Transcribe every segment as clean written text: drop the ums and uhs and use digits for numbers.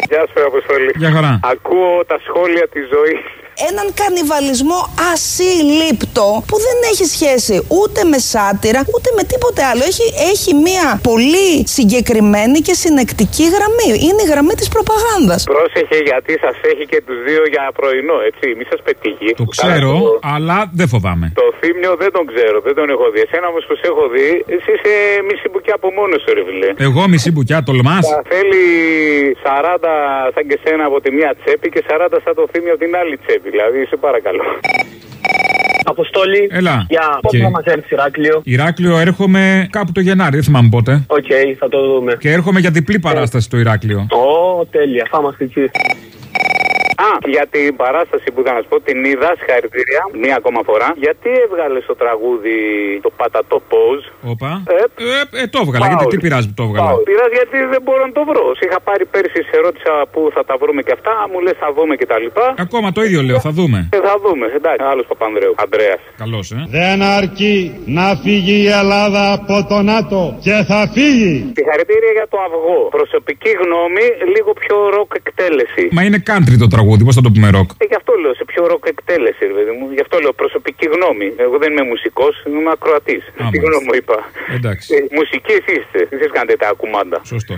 Γεια σου, Αποστολή. Γεια χαρά. Ακούω τα σχόλια της ζωής. Έναν κανιβαλισμό ασύλληπτο που δεν έχει σχέση ούτε με σάτυρα ούτε με τίποτε άλλο. Έχει μία πολύ συγκεκριμένη και συνεκτική γραμμή. Είναι η γραμμή της προπαγάνδας. Πρόσεχε, γιατί σας έχει και τους δύο για πρωινό, έτσι. Μη σας πετύχει. Το ξέρω, αλλά δεν φοβάμαι. Το Θύμιο δεν τον ξέρω, δεν τον έχω δει. Εσένα όμως που σε έχω δει, εσύ είσαι μισή μπουκιά από μόνος σου, ρε φιλέ. Εγώ μισή μπουκιά, τολμάς? Θέλει 40 σαν και σένα από τη μία τσέπη και 40 σαν το Θύμιο από την άλλη τσέπη. Δηλαδή, σε παρακαλώ. Αποστόλη. Έλα. Πότε θα μας έρθει Ηράκλειο? Ηράκλειο έρχομαι κάπου το Γενάρη, δεν θυμάμαι πότε. Οκ, θα το δούμε. Και έρχομαι για διπλή παράσταση στο Ηράκλειο. Τέλεια, θα είμαστε εκεί. Για την παράσταση που θα να σου πω, την είδα, συγχαρητήρια, μία ακόμα φορά. Γιατί έβγαλε το τραγούδι το πατατό Pose? Όπα. Το έβγαλα, γιατί τι πειράζει που το έβγαλα? Πειράζει γιατί δεν μπορώ να το βρω. Σε είχα πάρει πέρσι, σε ρώτησα πού θα τα βρούμε και αυτά, μου λες θα δούμε και τα λοιπά. Ακόμα το ίδιο λέω, θα δούμε. Θα δούμε, εντάξει. Άλλος Παπανδρέου, Ανδρέας. Καλώς, Δεν αρκεί να φύγει η Ελλάδα από το ΝΑΤΟ και θα φύγει. Συγχαρητήρια για το αυγό. Προσωπική γνώμη, λίγο πιο ροκ εκτέλεση. Μα είναι country το τραγούδι, πώς θα το πούμε ροκ? Γι' αυτό λέω σε πιο ροκ εκτέλεση, ρε παιδί μου. Γι' αυτό λέω προσωπική γνώμη. Εγώ δεν είμαι μουσικός, είμαι ακροατής. Τι γνώμη μου είπα. Εντάξει. Μουσικοί είστε. Εσείς κάνετε τα κουμάντα. Σωστό.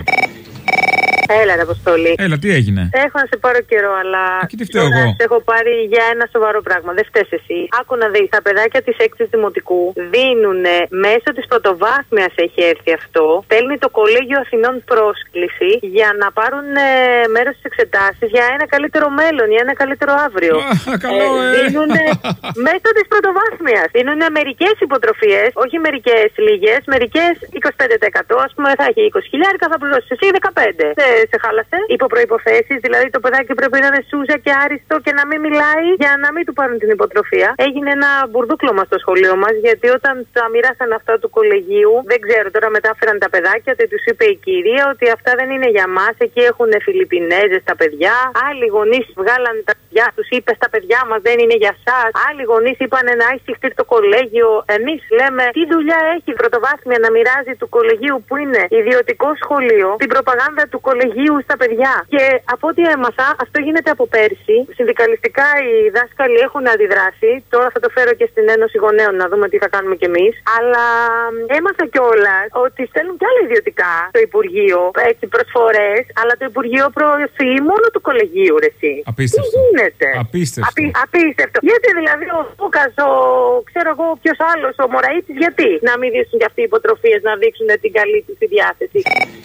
Έλα, Αποστολή. Έλα, τι έγινε? Έχω να σε πάρω καιρό, αλλά. Και τι φταίω εγώ? Σε έχω πάρει για ένα σοβαρό πράγμα. Δεν φταίς εσύ. Άκου να δεις. Τα παιδάκια της 6ης Δημοτικού δίνουν μέσω της πρωτοβάθμιας, έχει έρθει αυτό. Στέλνει το Κολέγιο Αθηνών πρόσκληση για να πάρουν μέρος στις εξετάσεις για ένα καλύτερο μέλλον, για ένα καλύτερο αύριο. Δίνουν μέσω της πρωτοβάθμιας. Δίνουν μερικές υποτροφίες, όχι μερικές λίγες, μερικές 25%. Ας πούμε θα έχει 20.000, θα πληρώσεις εσύ 15. Σε χάλασε. Υπό προϋποθέσεις, δηλαδή το παιδάκι πρέπει να είναι σούζα και άριστο και να μην μιλάει για να μην του πάρουν την υποτροφία. Έγινε ένα μπουρδούκλωμα στο σχολείο μας, γιατί όταν τα μοιράσαν αυτά του κολεγίου, δεν ξέρω, τώρα μετάφεραν τα παιδάκια ότι τους είπε η κυρία ότι αυτά δεν είναι για μας. Εκεί έχουν Φιλιππινέζες τα παιδιά. Άλλοι γονείς βγάλαν τα παιδιά τους, είπε στα παιδιά μας δεν είναι για σας. Άλλοι γονείς είπαν να έχει συχτεί το κολέγιο. Εμείς λέμε τι δουλειά έχει η πρωτοβάθμια να μοιράζει του κολεγίου που είναι ιδιωτικό σχολείο την προπαγάνδα του κολεγίου στα παιδιά. Και από ό,τι έμαθα, αυτό γίνεται από πέρσι. Συνδικαλιστικά οι δάσκαλοι έχουν αντιδράσει. Τώρα θα το φέρω και στην Ένωση Γονέων να δούμε τι θα κάνουμε κι εμείς. Αλλά έμαθα κιόλας ότι στέλνουν κι άλλα ιδιωτικά στο Υπουργείο, έτσι προσφορές, αλλά το Υπουργείο προωθεί μόνο του κολεγίου, ρε εσύ. Απίστευτο. Τι γίνεται? Απίστευτο. Γιατί δηλαδή ο Λούκας, ξέρω εγώ ποιος άλλος, ο Μωραΐτης, γιατί να μην δείξουν κι αυτοί οι υποτροφίες να δείξουν την καλή τους τη διάθεση?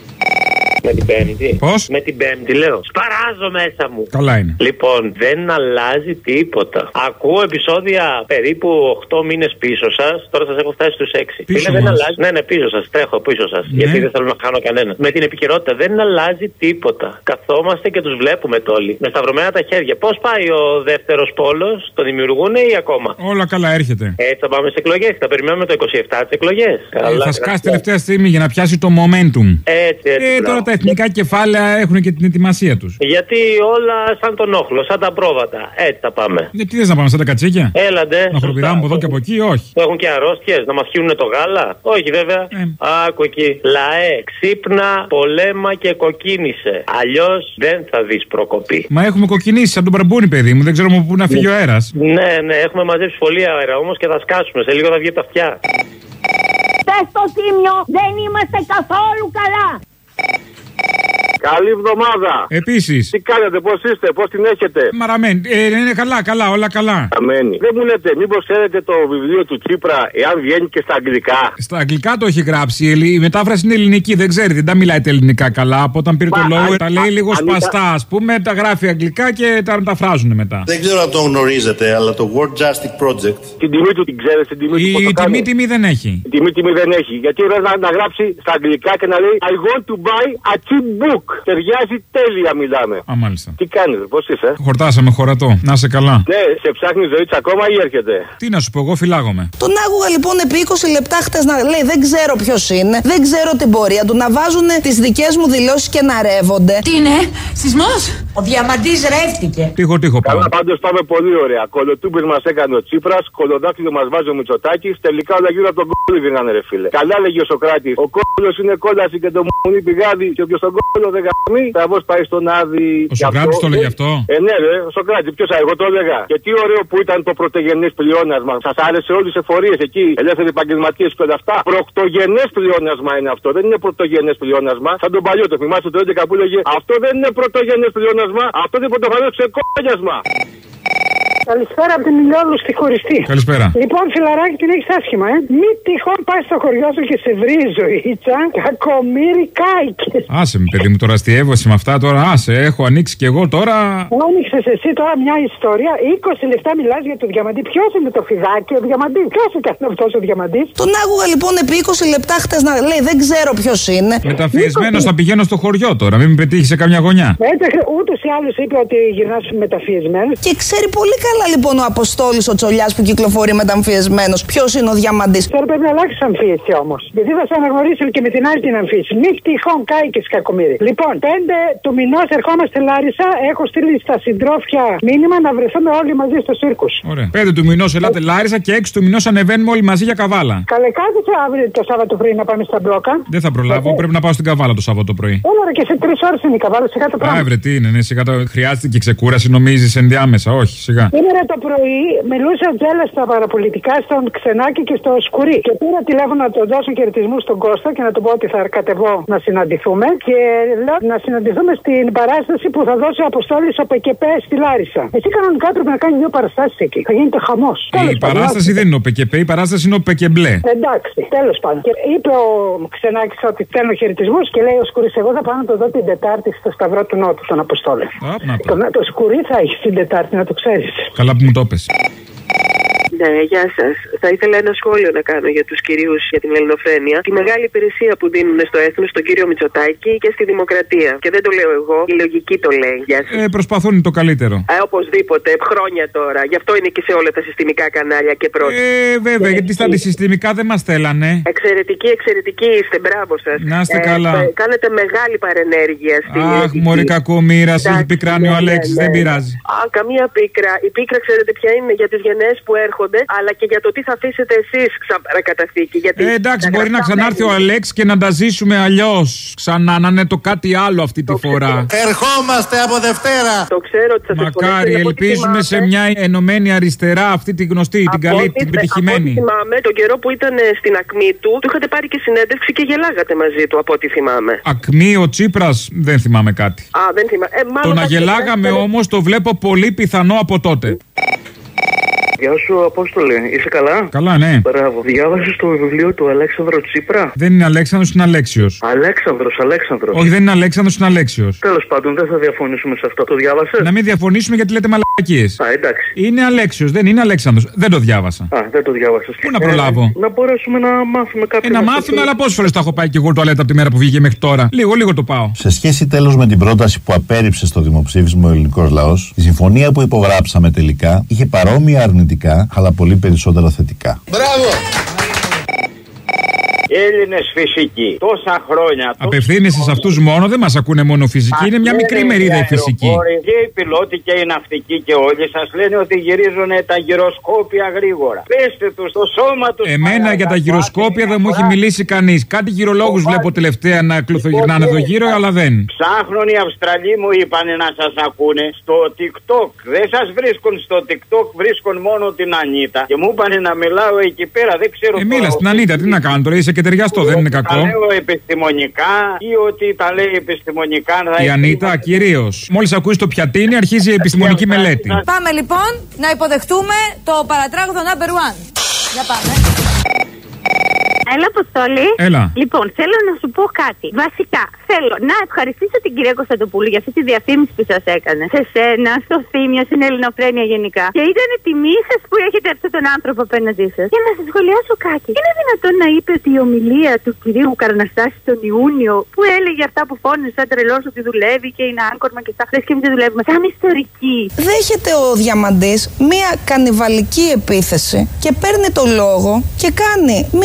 Με την Πέμπτη. Πώς? Με την Πέμπτη, λέω. Σπαράζω μέσα μου. Καλά είναι. Λοιπόν, δεν αλλάζει τίποτα. Ακούω επεισόδια περίπου 8 μήνες πίσω σας. Τώρα σας έχω φτάσει στους 6. Πίσω δεν αλλάζει. Ναι, πίσω σας. Τρέχω πίσω σας. Ναι. Γιατί δεν θέλω να χάνω κανένα. Με την επικαιρότητα δεν αλλάζει τίποτα. Καθόμαστε και τους βλέπουμε όλοι. Με σταυρωμένα τα χέρια. Πώς πάει ο δεύτερος πόλος? Το δημιουργούν ή ακόμα? Όλα καλά, έρχεται. Έτσι θα πάμε σε εκλογές. Θα περιμένουμε το 27 τις εκλογές. Θα σκάσει τελευταία στιγμή για να πιάσει το momentum. Έτσι. Τώρα τα εθνικά κεφάλαια έχουν και την ετοιμασία τους. Γιατί όλα σαν τον όχλο, σαν τα πρόβατα. Έτσι θα πάμε. Τι θες να πάμε, σαν τα κατσίκια? Έλαντε. Να χοροπηδάμε από εδώ και από εκεί, όχι. Έχουν και αρρώστιες, να μας χύνουνε το γάλα. Όχι, βέβαια. Άκου εκεί. Λαέ, ξύπνα, πολέμα και κοκκίνησε. Αλλιώς δεν θα δεις προκοπή. Μα έχουμε κοκκινήσει σαν τον μπαρμπούνι, παιδί μου. Δεν ξέρουμε πού να φύγει ο αέρας. Ναι, έχουμε μαζέψει πολύ αέρα όμως και θα σκάσουμε. Σε λίγο θα βγει από τα αυτιά. Πες στο Θύμιο, δεν είμαστε καθόλου καλά. Καλή εβδομάδα. Επίσης. Τι κάνετε, πώς είστε, πώς την έχετε? Μαραμένη. Είναι καλά, όλα καλά. Αμένη. Δεν μου λέτε, μήπως ξέρετε το βιβλίο του Τσίπρα, εάν βγαίνει και στα αγγλικά? Στα αγγλικά το έχει γράψει. Η μετάφραση είναι ελληνική, δεν ξέρει, δεν τα μιλάει τα ελληνικά καλά. Από όταν πήρε το λόγο, τα λέει λίγο σπαστά, ας πούμε, τα γράφει αγγλικά και τα μεταφράζουν μετά. Δεν ξέρω αν το γνωρίζετε, αλλά το World Justice Project. Την τιμή του την ξέρετε, την τιμή του? Η τιμή δεν έχει. Η τιμή δεν έχει. Γιατί να γράψει στα αγγλικά και να λέει I want to buy a cheap book. Ταιριάζει τέλεια, μιλάμε. Α, μάλιστα. Τι κάνετε, πώς είσαι? Χορτάσαμε χωρατό. Να είσαι καλά. Ναι, σε ψάχνει ζωή ακόμα ή έρχεται? Τι να σου πω, εγώ φυλάγομαι. Τον άκουγα λοιπόν επί 20 λεπτά χτες να λέει δεν ξέρω ποιος είναι, δεν ξέρω την πορεία του, να βάζουν τις δικές μου δηλώσεις και να ρεύονται. Τι είναι, σεισμός? Ο Διαμαντής ρεύτηκε. Τύχο πάμε. Καλά, πάντως πάμε πολύ ωραία. Κολοτούμπες μας έκανε ο Τσίπρας, κολοδάκτυλο μας βάζει ο Μητσοτάκης. Τελικά όλα γύρω από τον κόλλο βγήκανε, ρε φίλε. Καλά λέγει ο Σοκράτης. Ο κόλλος είναι κόλαση και το μουνί πηγάδι. Και όποιος τον κόλλο δεν γαμεί, θα βος πάει στον Άδη. Ο Σοκράτης το λέγει αυτό. Ναι, ρε, ο Σοκράτης, ποιος εγώ το έλεγα. Και τι ωραίο που ήταν το πρωτογενές πλεόνασμα. Σας άρεσε όλες τις εφορίες εκεί, ελεύθεροι επαγγελματίες και όλα αυτά. Πρωτογενές πλεόνασμα είναι αυτό. Δεν είναι πρωτογενές πλεόνασμα. Σαν τον παλιό το θυμάστε το 11 που έλεγε αυτό δεν είναι πρωτογενές πλεόνασμα. Αυτό είναι πρωτοφανές ξεκόλιασμα. Καλησπέρα από την Ηλιόλου στη χωριστή. Καλησπέρα. Λοιπόν, φιλαράκι, την έχεις άσχημα, Μη τυχόν πάει στο χωριό σου και σε βρει η ζωήτσα. Κακομοίρη κάηκες. Άσε με, παιδί μου, τώρα αστιεύωση με αυτά τώρα. Άσε, έχω ανοίξει κι εγώ τώρα. Άνοιξες εσύ τώρα μια ιστορία. 20 λεπτά μιλάς για το Διαμαντή. Ποιος είναι το φιδάκι, ο Διαμαντής? Ποιος είναι αυτός ο Διαμαντής? Τον άκουγα λοιπόν επί 20 λεπτά χτες να λέει δεν ξέρω ποιος είναι. Μεταφιεσμένος θα πηγαίνω στο χωριό τώρα, μην με πετύχει σε καμιά γωνιά. Ούτως ή άλλως είπε ότι γυρνάς μεταφιεσμένος. Και ξέρει πολύ καλά λοιπόν ο Αποστόλης ο Τσολιάς που κυκλοφορεί μεταμφιεσμένος ποιος είναι ο Διαμαντής. Τώρα πρέπει να αλλάξει αμφίεση όμως. Γιατί θα σε αναγνωρίσει και με την άλλη την αμφίεση. Μη τυχόν κάηκες κακομοίρη. Λοιπόν, 5 του μηνός ερχόμαστε Λάρισα. Έχω στείλει στα συντρόφια μήνυμα να βρεθούμε όλοι μαζί στο Σύρκους. Ωραία. 5 του μηνός ελάτε Λάρισα και 6 του μηνός ανεβαίνουμε όλοι μαζί για Καβάλα. Καλέ, κάθεσαι αύριο το Σάββατο πρωί να πάμε στα μπλόκα. Δεν θα προλάβω, πρέπει να πάω στην Καβάλα το Σάββατο πρωί. Όλα και σε 3 ώρες είναι η Καβάλα, σιγά το πράγμα. Άβρε, τι είναι, ναι, σιγά το. Χρειάζεται και ξεκούραση, νομίζεις ενδιάμεσα, όχι, σιγά. Σήμερα το πρωί μιλούσα τζέλα στα παραπολιτικά, στον Ξενάκη και στο Σκουρί. Και πήρα τηλέφωνο να τον δώσω χαιρετισμού στον Κώστα και να του πω ότι θα κατεβώ να συναντηθούμε. Και λέω να συναντηθούμε στην παράσταση που θα δώσει ο Αποστόλης ο ΠΚΠ στη Λάρισα. Εσύ κανονικά πρέπει να κάνει 2 παραστάσεις εκεί. Θα γίνεται χαμός. Η παράσταση δεν είναι ο ΠΚΠ, η παράσταση είναι ο ΠΚΜΠλε. Εντάξει, τέλος πάντων. Και είπε ο Ξενάκης ότι θέλω χαιρετισμούς και λέει ο Σκουρής, εγώ θα πάω να το δω την Τετάρτη στο Σταυρό του Νότου, τον Αποστόλη. Το Σκουρί θα έχει την Τετάρτη, να το ξέρεις. Καλά που μου το πες. Ναι, γεια σας. Θα ήθελα ένα σχόλιο να κάνω για τους κυρίους για την ελληνοφρένεια. Τη μεγάλη υπηρεσία που δίνουν στο έθνος, στον κύριο Μητσοτάκη και στη δημοκρατία. Και δεν το λέω εγώ, η λογική το λέει. Γεια σας. Προσπαθούν το καλύτερο. Οπωσδήποτε, χρόνια τώρα. Γι' αυτό είναι και σε όλα τα συστημικά κανάλια και πρόσωπα. Βέβαια, γιατί στα αντισυστημικά δεν μας θέλανε. Εξαιρετικοί είστε, μπράβο σας. Να είστε καλά. Κάνετε μεγάλη παρενέργεια στην. Αχ, μωρή κακομοίρα, έχει πικράνει ο Αλέξης, δεν πειράζει. Καμία πίκρα. Η πίκρα ξέρετε ποια είναι? Για τις γενναίες που έρχονται, αλλά και για το τι θα αφήσετε εσείς σαν παρακαταθήκη. Εντάξει, μπορεί να ξανάρθει ο Αλέξης και να τα ζήσουμε αλλιώς. Ξανά να είναι το κάτι άλλο αυτή τη φορά. Ερχόμαστε από Δευτέρα. Το ξέρω ότι θα μακάρι, ελπίζουμε σε μια ενωμένη αριστερά, αυτή τη γνωστή, την καλή, την πετυχημένη. Από ό,τι θυμάμαι, τον καιρό που ήταν στην ακμή του είχατε πάρει και συνέντευξη και γελάγατε μαζί του, από ό,τι θυμάμαι. Ακμή ο Τσίπρας, δεν θυμάμαι κάτι. Δεν θυμάμαι. Το να γελάγαμε όμως το βλέπω πολύ πιθανό από τότε. Γεια σου, Απόστολε. Είσαι καλά? Καλά, ναι. Μπράβο. Διάβασες το βιβλίο του Αλέξανδρο Τσίπρα? Δεν είναι Αλέξανδρος, είναι Αλέξιος. Αλέξανδρος. Όχι, δεν είναι Αλέξανδρος, είναι Αλέξιος. Τέλος πάντων, δεν θα διαφωνήσουμε σε αυτό. Το διάβασες? Να μην διαφωνήσουμε γιατί λέτε μαλακίες. Εντάξει. Είναι Αλέξιος, δεν είναι Αλέξανδρος. Δεν το διάβασα. Δεν το διάβασες. Πού να προλάβω? Να μπορέσουμε να μάθουμε κάποια. Να μάθουμε, αλλά πόσες φορές τα έχω πάει και εγώ τουαλέτα από τη μέρα που βγήκε μέχρι τώρα. Λίγο το πάω. Σε σχέση τέλος με την πρόταση που απέρριψε στο δημοψήφισμα ο ελληνικός λαός, η συμφωνία που υπογράψαμε τελικά είχε παρόμοια αρνητικά, αλλά πολύ περισσότερα θετικά. Μπράβο! Έλληνες φυσικοί. Τόσα χρόνια. Απευθύνεσαι σε αυτούς μόνο, δεν μας ακούνε μόνο φυσικοί, είναι μια μικρή μερίδα οι φυσικοί. Και οι πιλότοι και οι ναυτικοί και όλοι σας λένε ότι γυρίζουν τα γυροσκόπια γρήγορα. Πέστε τους στο σώμα τους. Εμένα για τα γυροσκόπια δεν μου έχει μιλήσει κανείς. Κάτι γυρολόγους βλέπω τελευταία να κλουθογυρνάνε εδώ γύρω, αλλά δεν. Ψάχνουν οι Αυστραλοί, μου είπαν να σας ακούνε στο TikTok. Δεν σας βρίσκουν στο TikTok, βρίσκουν μόνο την Ανίτα. Και μου είπαν να μιλάω εκεί πέρα, δεν ξέρω. Μίλα στην Ανίτα, τι να κάνω τώρα, είσαι και ταιριαστό, δεν είναι κακό. Τα λέω επιστημονικά ή ότι τα λέει επιστημονικά. Η Ανίτα κυρίως. Μόλις ακούσει το πιατίνι, αρχίζει η επιστημονική μελέτη. Πάμε λοιπόν να υποδεχτούμε το παρατράγουδο number 1. Για πάμε. Έλα, Αποστόλη. Έλα. Λοιπόν, θέλω να σου πω κάτι. Βασικά, θέλω να ευχαριστήσω την κυρία Κωνσταντοπούλου για αυτή τη διαφήμιση που σας έκανε. Σε σένα, στο Θήμιο, στην Ελληνοφρένεια γενικά. Και ήταν τιμή σας που έχετε αυτόν τον άνθρωπο απέναντί σας. Και να σας σχολιάσω κάτι. Είναι δυνατόν να είπε ότι η ομιλία του κυρίου Καραναστάση τον Ιούνιο, που έλεγε αυτά που φώνησε σαν τρελός ότι δουλεύει και είναι άγκορμα και στα χθες και μην δουλεύουμε, σαν ιστορική. Δέχεται ο Διαμαντής μία κανιβαλική επίθεση και παίρνει το λόγο και κάνει μία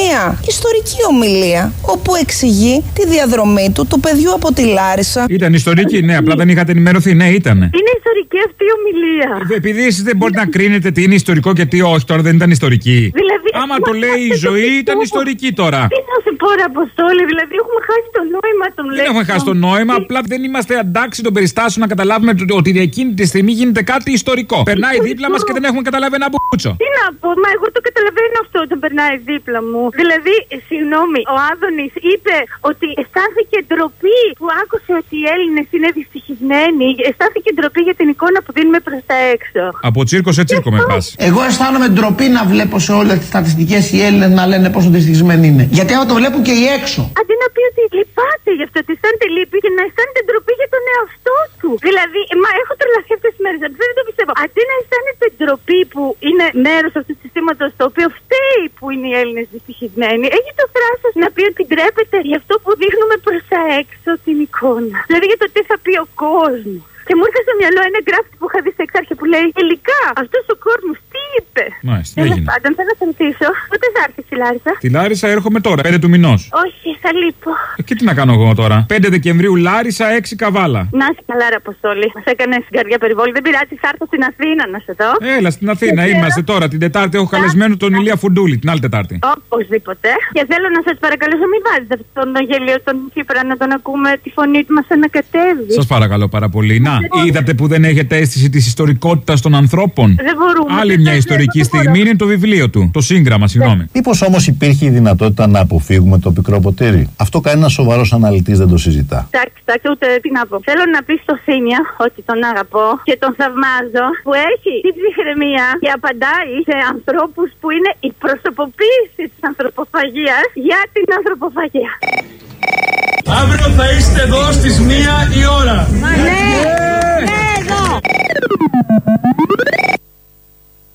ιστορική ομιλία, όπου εξηγεί τη διαδρομή του παιδιού από τη Λάρισα. Ήταν ιστορική, ναι, απλά δεν είχατε ενημερωθεί, ναι, ήταν. Είναι ιστορική αυτή η ομιλία. Επειδή εσείς δεν μπορείτε να κρίνετε τι είναι ιστορικό και τι όχι, τώρα δεν ήταν ιστορική. Δηλαδή, άμα το λέει η ζωή, ήταν ιστορική τώρα. Τι να σου πω, Αποστόλη, δηλαδή έχουμε χάσει το νόημα των λέξεων. Δεν έχουμε χάσει το νόημα, απλά δεν είμαστε αντάξει των περιστάσεων να καταλάβουμε ότι εκείνη τη στιγμή γίνεται κάτι ιστορικό. Περνάει δίπλα μας και δεν έχουμε καταλάβει ένα μπούτσο. Τι να πω, μα εγώ το καταλαβαίνω αυτό όταν περνάει δίπλα μου. Δηλαδή, συγγνώμη, ο Άδωνης είπε ότι αισθάνθηκε ντροπή που άκουσε ότι οι Έλληνες είναι δυστυχισμένοι. Αισθάνθηκε ντροπή για την εικόνα που δίνουμε προς τα έξω. Από τσίρκο σε τσίρκο με πας. Εγώ αισθάνομαι ντροπή να βλέπω σε όλες τις στατιστικές οι Έλληνες να λένε πόσο δυστυχισμένοι είναι. Γιατί άμα το βλέπουν και οι έξω. Αντί να πει ότι λυπάται γι' αυτό, ότι αισθάνεται λύπη και να αισθάνεται ντροπή για τον εαυτό του. Δηλαδή, μα έχω τρελαθεί αυτές τις μέρες, δεν το πιστεύω. Αντί να αισθάνεται ντροπή που είναι μέρος αυτού του συστήματος το οποίο φταίει που είναι οι Έλληνες δυστυχισμένοι, έχει το θράσος να πει ότι ντρέπεται γι' αυτό που δείχνουμε προς τα έξω την εικόνα. Δηλαδή για το τι θα πει ο κόσμος. Και μου ήρθε στο μυαλό ένα γκράφτη που είχα δει στα Εξάρχεια που λέει τελικά αυτός ο κόσμος τι είπε. Μάλιστα, τέλος πάντων, θέλω να σε ρωτήσω, πότε θα έρθει στη Λάρισα? Στη Λάρισα έρχομαι τώρα, 5 του μηνός. Όχι, θα λείπω. Και τι να κάνω εγώ τώρα? 5 Δεκεμβρίου Λάρισα, 6 Καβάλα. Να είσαι καλά, ρε Αποστόλη. Μας έκανε στην καρδιά περιβόλη. Δεν πειράζει, θα έρθω στην Αθήνα να σε δω. Έλα στην Αθήνα, είμαστε τώρα. Την Τετάρτη έχω καλεσμένο τον Ηλία Φουντούλη, την άλλη Τετάρτη. Οπωσδήποτε. Και θέλω να σας παρακαλέσω, μην βάζετε αυτόν τον γελίο τον Τσίπρα να τον ακούμε τη φωνή του μας ανακατεύει. Σας παρακαλώ πάρα πολύ. Να, είδατε που δεν έχετε αίσθηση της ιστορικότητας των ανθρώπων. Δεν μπορούμε. Άλλη μια ιστορική στιγμή είναι το βιβλίο του. Το σύγγραμμα, συγγνώμη. Μήπως όμως υπήρχε η δυνατότητα να αποφύγουμε το πικρό ποτήρι? Αυτό κανένας σοβαρός αναλυτής δεν το συζητά. Εντάξει, ούτε τι να πω. Θέλω να πει στο Θήμιο ότι τον αγαπώ και τον θαυμάζω που έχει την ψυχραιμία και απαντάει σε ανθρώπους που είναι η προσωποποίηση της ανθρωποφαγίας για την ανθρωποφαγία. Αύριο θα είστε εδώ στις 1 η ώρα. Ναι.